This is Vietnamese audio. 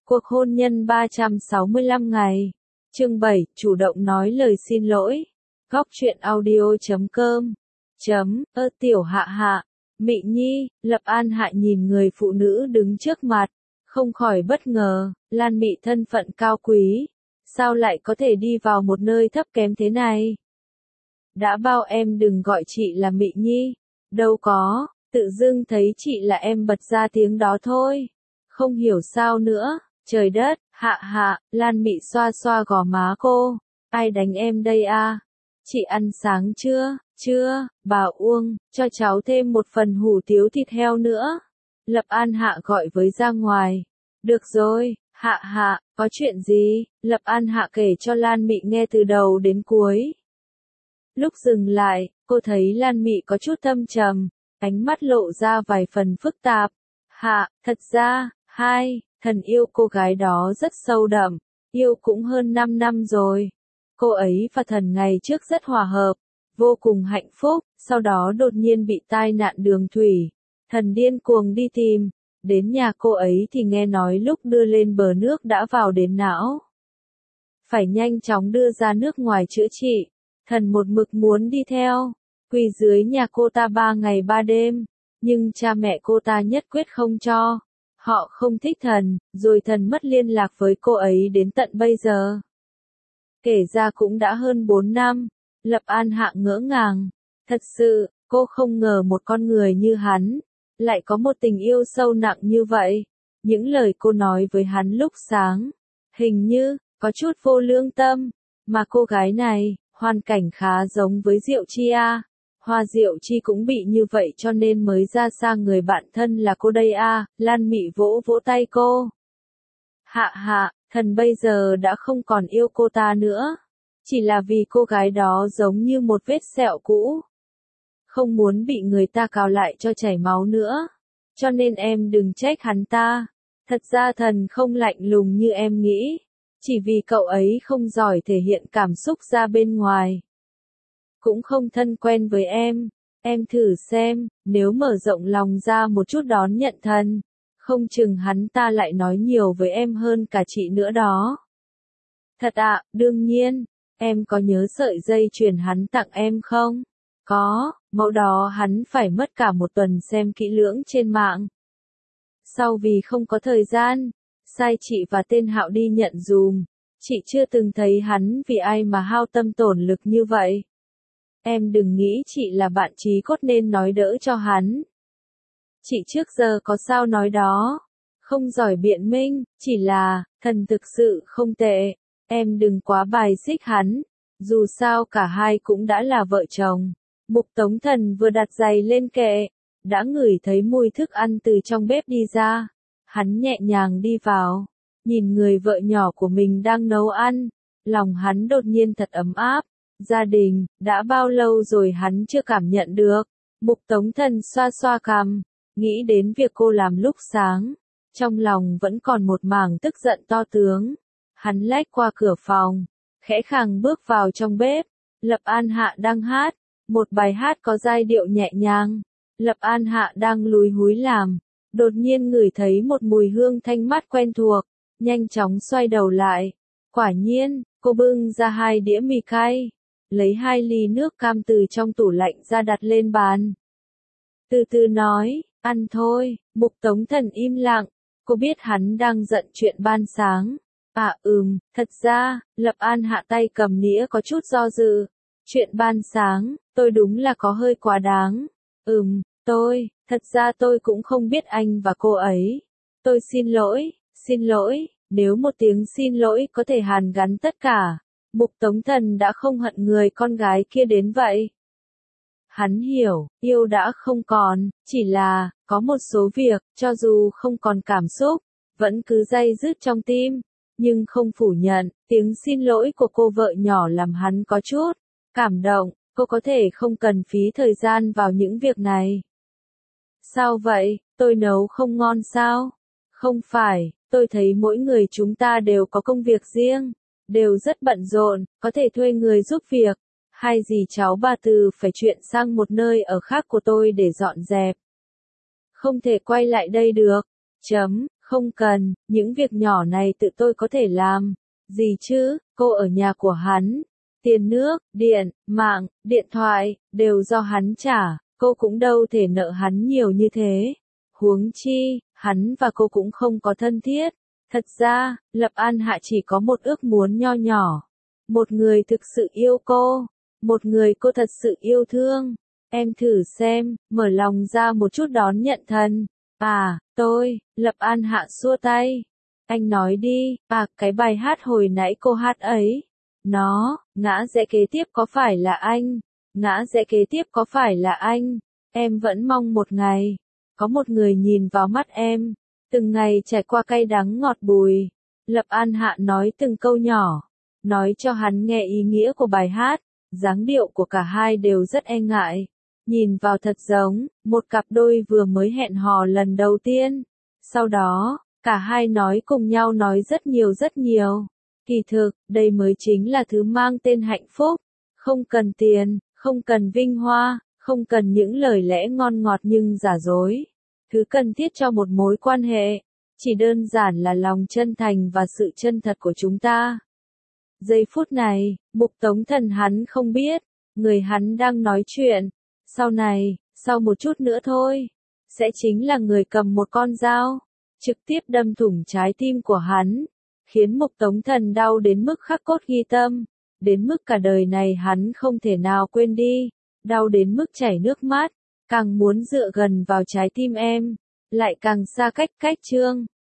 Cuộc hôn nhân 365 ngày. Chương 7, chủ động nói lời xin lỗi. Góc truyện audio.com. Tiểu Hạ Hạ, Mị Nhi, Lập An Hạ nhìn người phụ nữ đứng trước mặt, không khỏi bất ngờ, Lan Mị thân phận cao quý, sao lại có thể đi vào một nơi thấp kém thế này? Đã bao em đừng gọi chị là Mị Nhi, đâu có, tự dưng thấy chị là em bật ra tiếng đó thôi, không hiểu sao nữa. Trời đất, Hạ Hạ, Lan Mị xoa xoa gò má cô, ai đánh em đây à? Chị ăn sáng chưa? Chưa, bà Uông, cho cháu thêm một phần hủ tiếu thịt heo nữa. Lập An Hạ gọi với ra ngoài. Được rồi, Hạ Hạ, có chuyện gì? Lập An Hạ kể cho Lan Mị nghe từ đầu đến cuối. Lúc dừng lại, cô thấy Lan Mị có chút thâm trầm, ánh mắt lộ ra vài phần phức tạp. Hạ, thật ra, thần yêu cô gái đó rất sâu đậm, yêu cũng hơn 5 năm rồi. Cô ấy và thần ngày trước rất hòa hợp, vô cùng hạnh phúc, sau đó đột nhiên bị tai nạn đường thủy. Thần điên cuồng đi tìm, đến nhà cô ấy thì nghe nói lúc đưa lên bờ nước đã vào đến não. Phải nhanh chóng đưa ra nước ngoài chữa trị, thần một mực muốn đi theo, quỳ dưới nhà cô ta 3 ngày 3 đêm, nhưng cha mẹ cô ta nhất quyết không cho. Họ không thích thần, rồi thần mất liên lạc với cô ấy đến tận bây giờ. Kể ra cũng đã hơn 4 năm, Lập An Hạ ngỡ ngàng. Thật sự, cô không ngờ một con người như hắn, lại có một tình yêu sâu nặng như vậy. Những lời cô nói với hắn lúc sáng, hình như, có chút vô lương tâm, mà cô gái này, hoàn cảnh khá giống với Diệu Chi à. Hoa Diệu Chi cũng bị như vậy cho nên mới ra sang người bạn thân là cô đây à, Lan Mị vỗ vỗ tay cô. Hạ Hạ, thần bây giờ đã không còn yêu cô ta nữa. Chỉ là vì cô gái đó giống như một vết sẹo cũ. Không muốn bị người ta cào lại cho chảy máu nữa. Cho nên em đừng trách hắn ta. Thật ra thần không lạnh lùng như em nghĩ. Chỉ vì cậu ấy không giỏi thể hiện cảm xúc ra bên ngoài. Cũng không thân quen với em thử xem, nếu mở rộng lòng ra một chút đón nhận thần, không chừng hắn ta lại nói nhiều với em hơn cả chị nữa đó. Thật ạ, đương nhiên, em có nhớ sợi dây chuyền hắn tặng em không? Có, mẫu đó hắn phải mất cả một tuần xem kỹ lưỡng trên mạng. Sau vì không có thời gian, sai chị và tên Hạo đi nhận dùm, chị chưa từng thấy hắn vì ai mà hao tâm tổn lực như vậy. Em đừng nghĩ chị là bạn chí cốt nên nói đỡ cho hắn. Chị trước giờ có sao nói đó. Không giỏi biện minh, chỉ là, thần thực sự không tệ. Em đừng quá bài xích hắn. Dù sao cả hai cũng đã là vợ chồng. Mục Tống Thần vừa đặt giày lên kệ, đã ngửi thấy mùi thức ăn từ trong bếp đi ra. Hắn nhẹ nhàng đi vào, nhìn người vợ nhỏ của mình đang nấu ăn. Lòng hắn đột nhiên thật ấm áp. Gia đình, đã bao lâu rồi hắn chưa cảm nhận được. Mục Tống Thần xoa xoa cằm, nghĩ đến việc cô làm lúc sáng. Trong lòng vẫn còn một mảng tức giận to tướng. Hắn lách qua cửa phòng, khẽ khàng bước vào trong bếp. Lập An Hạ đang hát, một bài hát có giai điệu nhẹ nhàng. Lập An Hạ đang lúi húi làm, đột nhiên ngửi thấy một mùi hương thanh mát quen thuộc, nhanh chóng xoay đầu lại. Quả nhiên, cô bưng ra 2 đĩa mì cay. Lấy 2 ly nước cam từ trong tủ lạnh ra đặt lên bàn. Từ từ nói, ăn thôi. Mục Tống Thần im lặng, cô biết hắn đang giận chuyện ban sáng. Thật ra, Lập An Hạ tay cầm nĩa có chút do dự. Chuyện ban sáng, tôi đúng là có hơi quá đáng. Thật ra tôi cũng không biết anh và cô ấy. Tôi xin lỗi, nếu một tiếng xin lỗi có thể hàn gắn tất cả. Mục Tống Thần đã không hận người con gái kia đến vậy. Hắn hiểu, yêu đã không còn, chỉ là, có một số việc, cho dù không còn cảm xúc, vẫn cứ day dứt trong tim. Nhưng không phủ nhận, tiếng xin lỗi của cô vợ nhỏ làm hắn có chút cảm động, cô có thể không cần phí thời gian vào những việc này. Sao vậy, tôi nấu không ngon sao? Không phải, tôi thấy mỗi người chúng ta đều có công việc riêng. Đều rất bận rộn, có thể thuê người giúp việc. Hay gì cháu bà Từ phải chuyển sang một nơi ở khác của tôi để dọn dẹp. Không thể quay lại đây được. Không cần, những việc nhỏ này tự tôi có thể làm. Gì chứ, cô ở nhà của hắn. Tiền nước, điện, mạng, điện thoại, đều do hắn trả, cô cũng đâu thể nợ hắn nhiều như thế. Huống chi, hắn và cô cũng không có thân thiết. Thật ra, Lập An Hạ chỉ có một ước muốn nho nhỏ. Một người thực sự yêu cô. Một người cô thật sự yêu thương. Em thử xem, mở lòng ra một chút đón nhận thần. À, Lập An Hạ xua tay. Anh nói đi, cái bài hát hồi nãy cô hát ấy. Nó, ngã rẽ kế tiếp có phải là anh? Ngã rẽ kế tiếp có phải là anh? Em vẫn mong một ngày, có một người nhìn vào mắt em, từng ngày trải qua cay đắng ngọt bùi. Lập An Hạ nói từng câu nhỏ, nói cho hắn nghe ý nghĩa của bài hát, dáng điệu của cả hai đều rất e ngại. Nhìn vào thật giống, một cặp đôi vừa mới hẹn hò lần đầu tiên. Sau đó, cả hai nói cùng nhau nói rất nhiều. Kỳ thực, đây mới chính là thứ mang tên hạnh phúc. Không cần tiền, không cần vinh hoa, không cần những lời lẽ ngon ngọt nhưng giả dối. Thứ cần thiết cho một mối quan hệ, chỉ đơn giản là lòng chân thành và sự chân thật của chúng ta. Giây phút này, Mục Tống Thần hắn không biết, người hắn đang nói chuyện, sau này, sau một chút nữa thôi, sẽ chính là người cầm một con dao, trực tiếp đâm thủng trái tim của hắn, khiến Mục Tống Thần đau đến mức khắc cốt ghi tâm, đến mức cả đời này hắn không thể nào quên đi, đau đến mức chảy nước mắt, càng muốn dựa gần vào trái tim em, lại càng xa cách chương.